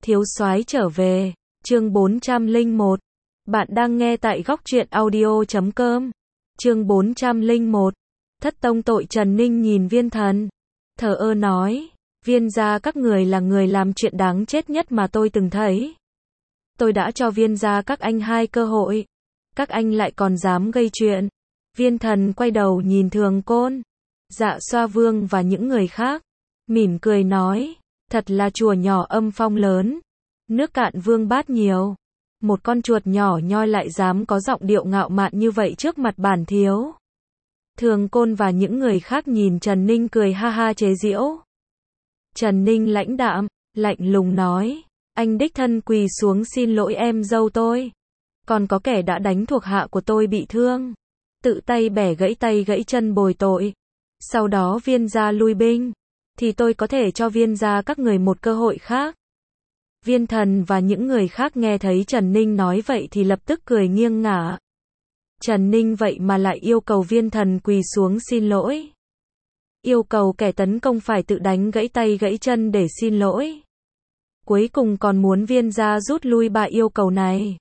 Thiếu soái trở về, chương 401. Bạn đang nghe tại góc truyện audio.com. Chương 401. Thất tông tội. Trần Ninh nhìn Viên Thần, thờ ơ nói, Viên gia các người là người làm chuyện đáng chết nhất mà tôi từng thấy. Tôi đã cho Viên gia các anh 2 cơ hội, các anh lại còn dám gây chuyện. Viên Thần quay đầu nhìn Thường Côn, Dạ Xoa Vương và những người khác, mỉm cười nói, thật là chùa nhỏ âm phong lớn, nước cạn vương bát nhiều. Một con chuột nhỏ nhoi lại dám có giọng điệu ngạo mạn như vậy trước mặt bản thiếu. Thường Côn và những người khác nhìn Trần Ninh cười ha ha chế giễu. Trần Ninh lãnh đạm, lạnh lùng nói, anh đích thân quỳ xuống xin lỗi em dâu tôi. Còn có kẻ đã đánh thuộc hạ của tôi bị thương, tự tay bẻ gãy chân bồi tội. Sau đó Viên gia lui binh, thì tôi có thể cho Viên gia các người một cơ hội khác. Viên Thần và những người khác nghe thấy Trần Ninh nói vậy thì lập tức cười nghiêng ngả. Trần Ninh vậy mà lại yêu cầu Viên Thần quỳ xuống xin lỗi. Yêu cầu kẻ tấn công phải tự đánh gãy tay gãy chân để xin lỗi. Cuối cùng còn muốn Viên gia rút lui bà yêu cầu này.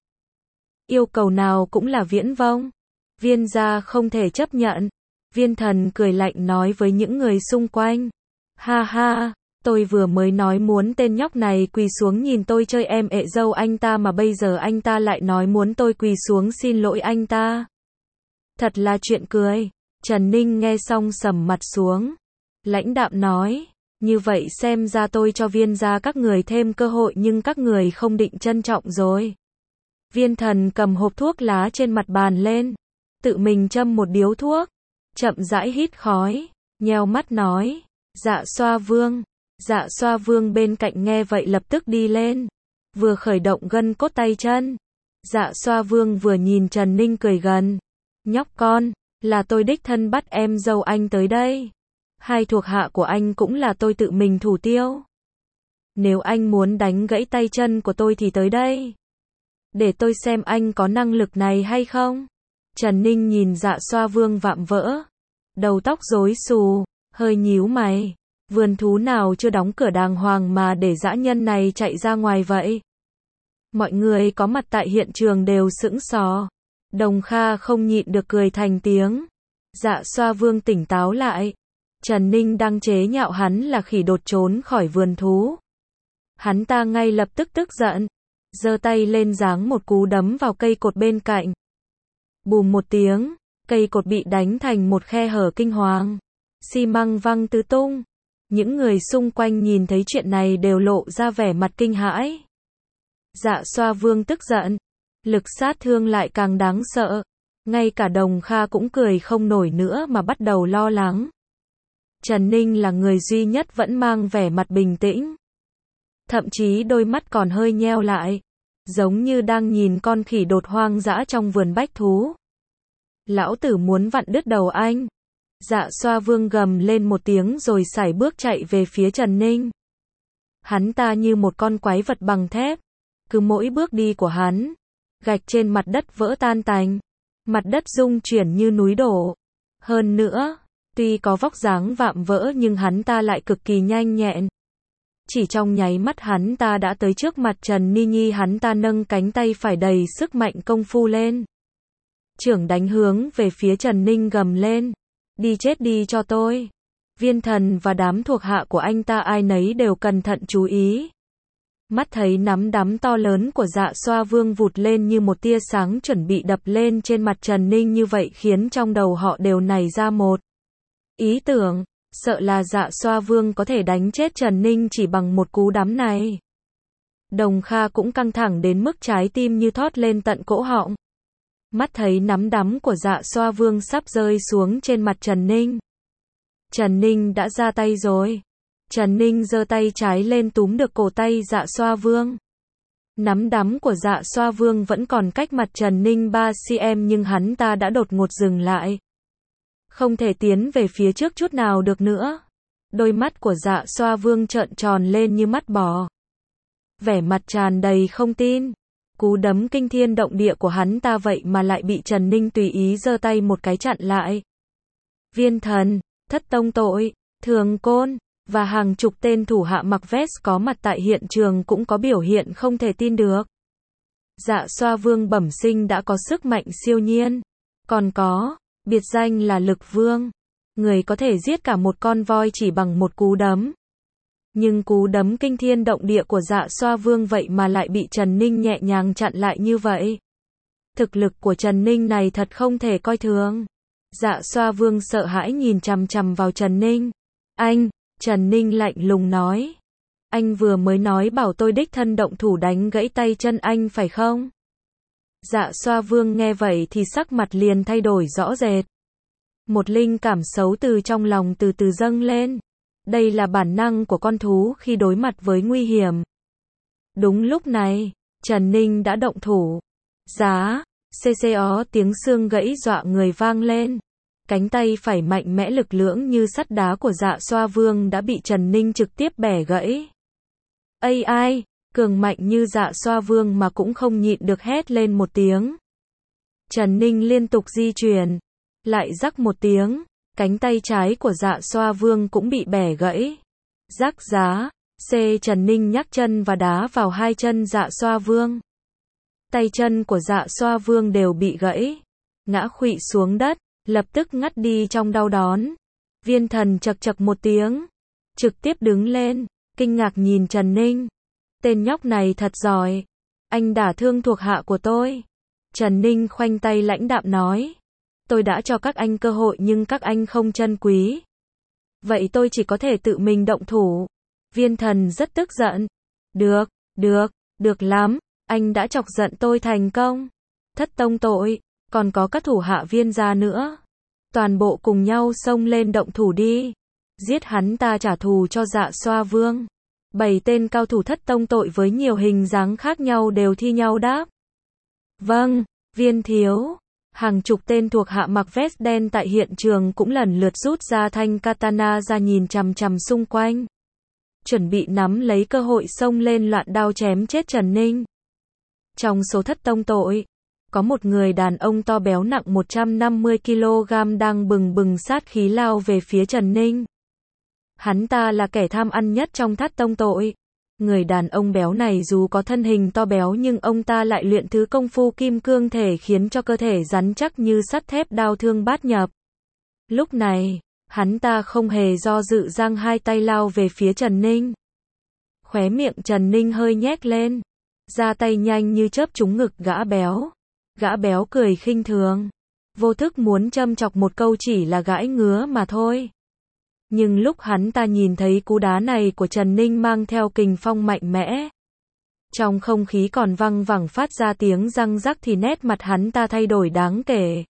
Yêu cầu nào cũng là viễn vông. Viên gia không thể chấp nhận. Viên Thần cười lạnh nói với những người xung quanh. Ha ha, tôi vừa mới nói muốn tên nhóc này quỳ xuống nhìn tôi chơi em ệ dâu anh ta mà bây giờ anh ta lại nói muốn tôi quỳ xuống xin lỗi anh ta. Thật là chuyện cười. Trần Ninh nghe xong sầm mặt xuống. Lãnh đạm nói, như vậy xem ra tôi cho Viên gia các người thêm cơ hội nhưng các người không định trân trọng rồi. Viên Thần cầm hộp thuốc lá trên mặt bàn lên, tự mình châm một điếu thuốc, chậm rãi hít khói, nheo mắt nói, Dạ Xoa Vương. Dạ Xoa Vương bên cạnh nghe vậy lập tức đi lên, vừa khởi động gân cốt tay chân. Dạ Xoa Vương vừa nhìn Trần Ninh cười gần, nhóc con, là tôi đích thân bắt em dâu anh tới đây. 2 thuộc hạ của anh cũng là tôi tự mình thủ tiêu. Nếu anh muốn đánh gãy tay chân của tôi thì tới đây, để tôi xem anh có năng lực này hay không. Trần Ninh nhìn Dạ Xoa Vương vạm vỡ, đầu tóc rối xù, hơi nhíu mày. Vườn thú nào chưa đóng cửa đàng hoàng mà để dã nhân này chạy ra ngoài vậy? Mọi người có mặt tại hiện trường đều sững sờ. Đồng Kha không nhịn được cười thành tiếng. Dạ Xoa Vương tỉnh táo lại. Trần Ninh đang chế nhạo hắn là khỉ đột trốn khỏi vườn thú. Hắn ta ngay lập tức tức giận, giơ tay lên giáng một cú đấm vào cây cột bên cạnh. Bùm một tiếng, cây cột bị đánh thành một khe hở kinh hoàng. Xi măng văng tứ tung. Những người xung quanh nhìn thấy chuyện này đều lộ ra vẻ mặt kinh hãi. Dạ Xoa Vương tức giận, lực sát thương lại càng đáng sợ. Ngay cả Đồng Kha cũng cười không nổi nữa mà bắt đầu lo lắng. Trần Ninh là người duy nhất vẫn mang vẻ mặt bình tĩnh. Thậm chí đôi mắt còn hơi nheo lại, giống như đang nhìn con khỉ đột hoang dã trong vườn bách thú. Lão tử muốn vặn đứt đầu anh. Dạ Xoa Vương gầm lên một tiếng rồi sải bước chạy về phía Trần Ninh. Hắn ta như một con quái vật bằng thép. Cứ mỗi bước đi của hắn, gạch trên mặt đất vỡ tan tành. Mặt đất rung chuyển như núi đổ. Hơn nữa, tuy có vóc dáng vạm vỡ nhưng hắn ta lại cực kỳ nhanh nhẹn. Chỉ trong nháy mắt hắn ta đã tới trước mặt Trần Ni. Hắn ta nâng cánh tay phải đầy sức mạnh công phu lên, chưởng đánh hướng về phía Trần Ninh gầm lên. Đi chết đi cho tôi. Viên Thần và đám thuộc hạ của anh ta ai nấy đều cẩn thận chú ý. Mắt thấy nắm đấm to lớn của Dạ Xoa Vương vụt lên như một tia sáng chuẩn bị đập lên trên mặt Trần Ninh như vậy khiến trong đầu họ đều nảy ra một ý tưởng, sợ là Dạ Xoa Vương có thể đánh chết Trần Ninh chỉ bằng một cú đấm này. Đồng Kha cũng căng thẳng đến mức trái tim như thót lên tận cổ họng. Mắt thấy nắm đấm của Dạ Xoa Vương sắp rơi xuống trên mặt Trần Ninh. Trần Ninh đã ra tay rồi. Trần Ninh giơ tay trái lên túm được cổ tay Dạ Xoa Vương. Nắm đấm của Dạ Xoa Vương vẫn còn cách mặt Trần Ninh 3 cm nhưng hắn ta đã đột ngột dừng lại. Không thể tiến về phía trước chút nào được nữa. Đôi mắt của Dạ Xoa Vương trợn tròn lên như mắt bò. Vẻ mặt tràn đầy không tin. Cú đấm kinh thiên động địa của hắn ta vậy mà lại bị Trần Ninh tùy ý giơ tay một cái chặn lại. Viên Thần, thất tông tội, Thường Côn, và hàng chục tên thủ hạ mặc vest có mặt tại hiện trường cũng có biểu hiện không thể tin được. Dạ Xoa Vương bẩm sinh đã có sức mạnh siêu nhiên, còn có biệt danh là Lực Vương, người có thể giết cả một con voi chỉ bằng một cú đấm. Nhưng cú đấm kinh thiên động địa của Dạ Xoa Vương vậy mà lại bị Trần Ninh nhẹ nhàng chặn lại như vậy. Thực lực của Trần Ninh này thật không thể coi thường. Dạ Xoa Vương sợ hãi nhìn chằm chằm vào Trần Ninh. Anh, Trần Ninh lạnh lùng nói. Anh vừa mới nói bảo tôi đích thân động thủ đánh gãy tay chân anh phải không? Dạ Xoa Vương nghe vậy thì sắc mặt liền thay đổi rõ rệt. Một linh cảm xấu từ trong lòng từ từ dâng lên. Đây là bản năng của con thú khi đối mặt với nguy hiểm. Đúng lúc này, Trần Ninh đã động thủ. Giá, cco tiếng xương gãy dọa người vang lên. Cánh tay phải mạnh mẽ lực lưỡng như sắt đá của Dạ Xoa Vương đã bị Trần Ninh trực tiếp bẻ gãy. Ai, cường mạnh như Dạ Xoa Vương mà cũng không nhịn được hét lên một tiếng. Trần Ninh liên tục di chuyển, lại rắc một tiếng, cánh tay trái của Dạ Xoa Vương cũng bị bẻ gãy. Rắc giá, Trần Ninh nhắc chân và đá vào hai chân Dạ Xoa Vương. Tay chân của Dạ Xoa Vương đều bị gãy, ngã khuỵu xuống đất, lập tức ngất đi trong đau đớn. Viên Thần chậc chậc một tiếng, trực tiếp đứng lên, kinh ngạc nhìn Trần Ninh. Tên nhóc này thật giỏi, anh đả thương thuộc hạ của tôi. Trần Ninh khoanh tay lãnh đạm nói. Tôi đã cho các anh cơ hội nhưng các anh không trân quý. Vậy tôi chỉ có thể tự mình động thủ. Viên Thần rất tức giận. Được lắm, anh đã chọc giận tôi thành công. Thất tông tội, còn có các thủ hạ Viên gia nữa. Toàn bộ cùng nhau xông lên động thủ đi. Giết hắn ta trả thù cho Dạ Xoa Vương. 7 tên cao thủ thất tông tội với nhiều hình dáng khác nhau đều thi nhau đáp. Vâng, Viên thiếu. Hàng chục tên thuộc hạ mặc vest đen tại hiện trường cũng lần lượt rút ra thanh katana ra nhìn chằm chằm xung quanh. Chuẩn bị nắm lấy cơ hội xông lên loạn đao chém chết Trần Ninh. Trong số thất tông tội, có một người đàn ông to béo nặng 150 kg đang bừng bừng sát khí lao về phía Trần Ninh. Hắn ta là kẻ tham ăn nhất trong thất tông tội. Người đàn ông béo này dù có thân hình to béo nhưng ông ta lại luyện thứ công phu kim cương thể khiến cho cơ thể rắn chắc như sắt thép đao thương bát nhập. Lúc này, hắn ta không hề do dự giang hai tay lao về phía Trần Ninh. Khóe miệng Trần Ninh hơi nhếch lên, ra tay nhanh như chớp trúng ngực gã béo. Gã béo cười khinh thường, vô thức muốn châm chọc một câu chỉ là gãi ngứa mà thôi. Nhưng lúc hắn ta nhìn thấy cú đá này của Trần Ninh mang theo kình phong mạnh mẽ, trong không khí còn văng vẳng phát ra tiếng răng rắc thì nét mặt hắn ta thay đổi đáng kể.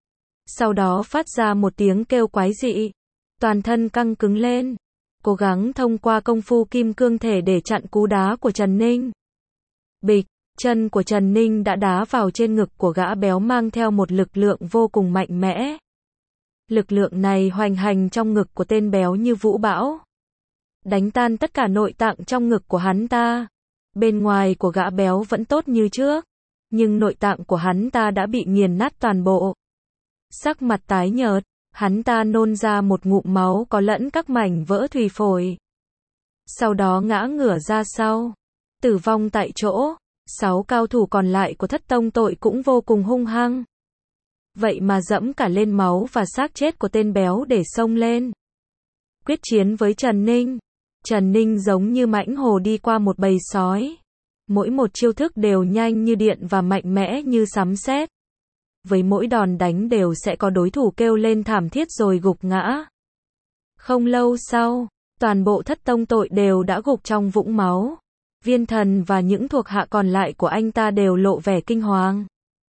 Sau đó phát ra một tiếng kêu quái dị, toàn thân căng cứng lên, cố gắng thông qua công phu kim cương thể để chặn cú đá của Trần Ninh. Bịch, chân của Trần Ninh đã đá vào trên ngực của gã béo mang theo một lực lượng vô cùng mạnh mẽ. Lực lượng này hoành hành trong ngực của tên béo như vũ bão, đánh tan tất cả nội tạng trong ngực của hắn ta. Bên ngoài của gã béo vẫn tốt như trước, nhưng nội tạng của hắn ta đã bị nghiền nát toàn bộ. Sắc mặt tái nhợt, hắn ta nôn ra một ngụm máu có lẫn các mảnh vỡ thùy phổi. Sau đó ngã ngửa ra sau, tử vong tại chỗ. 6 cao thủ còn lại của thất tông tội cũng vô cùng hung hăng. Vậy mà dẫm cả lên máu và xác chết của tên béo để xông lên quyết chiến với Trần Ninh. Trần Ninh giống như mãnh hổ đi qua một bầy sói. Mỗi một chiêu thức đều nhanh như điện và mạnh mẽ như sấm sét. Với mỗi đòn đánh đều sẽ có đối thủ kêu lên thảm thiết rồi gục ngã. Không lâu sau, toàn bộ thất tông tội đều đã gục trong vũng máu. Viên Thần và những thuộc hạ còn lại của anh ta đều lộ vẻ kinh hoàng.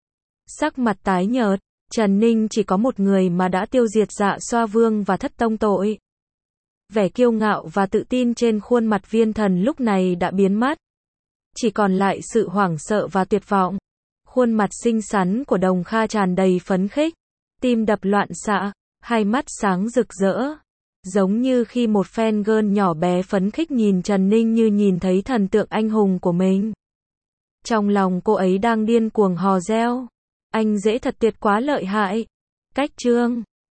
Sắc mặt tái nhợt, Trần Ninh chỉ có một người mà đã tiêu diệt Dạ Xoa Vương và thất tông tội. Vẻ kiêu ngạo và tự tin trên khuôn mặt Viên Thần lúc này đã biến mất. Chỉ còn lại sự hoảng sợ và tuyệt vọng. Khuôn mặt xinh xắn của Đồng Kha tràn đầy phấn khích, tim đập loạn xạ, hai mắt sáng rực rỡ. Giống như khi một fan girl nhỏ bé phấn khích nhìn Trần Ninh như nhìn thấy thần tượng anh hùng của mình. Trong lòng cô ấy đang điên cuồng hò reo. Anh dễ thật tuyệt quá lợi hại. Cách chương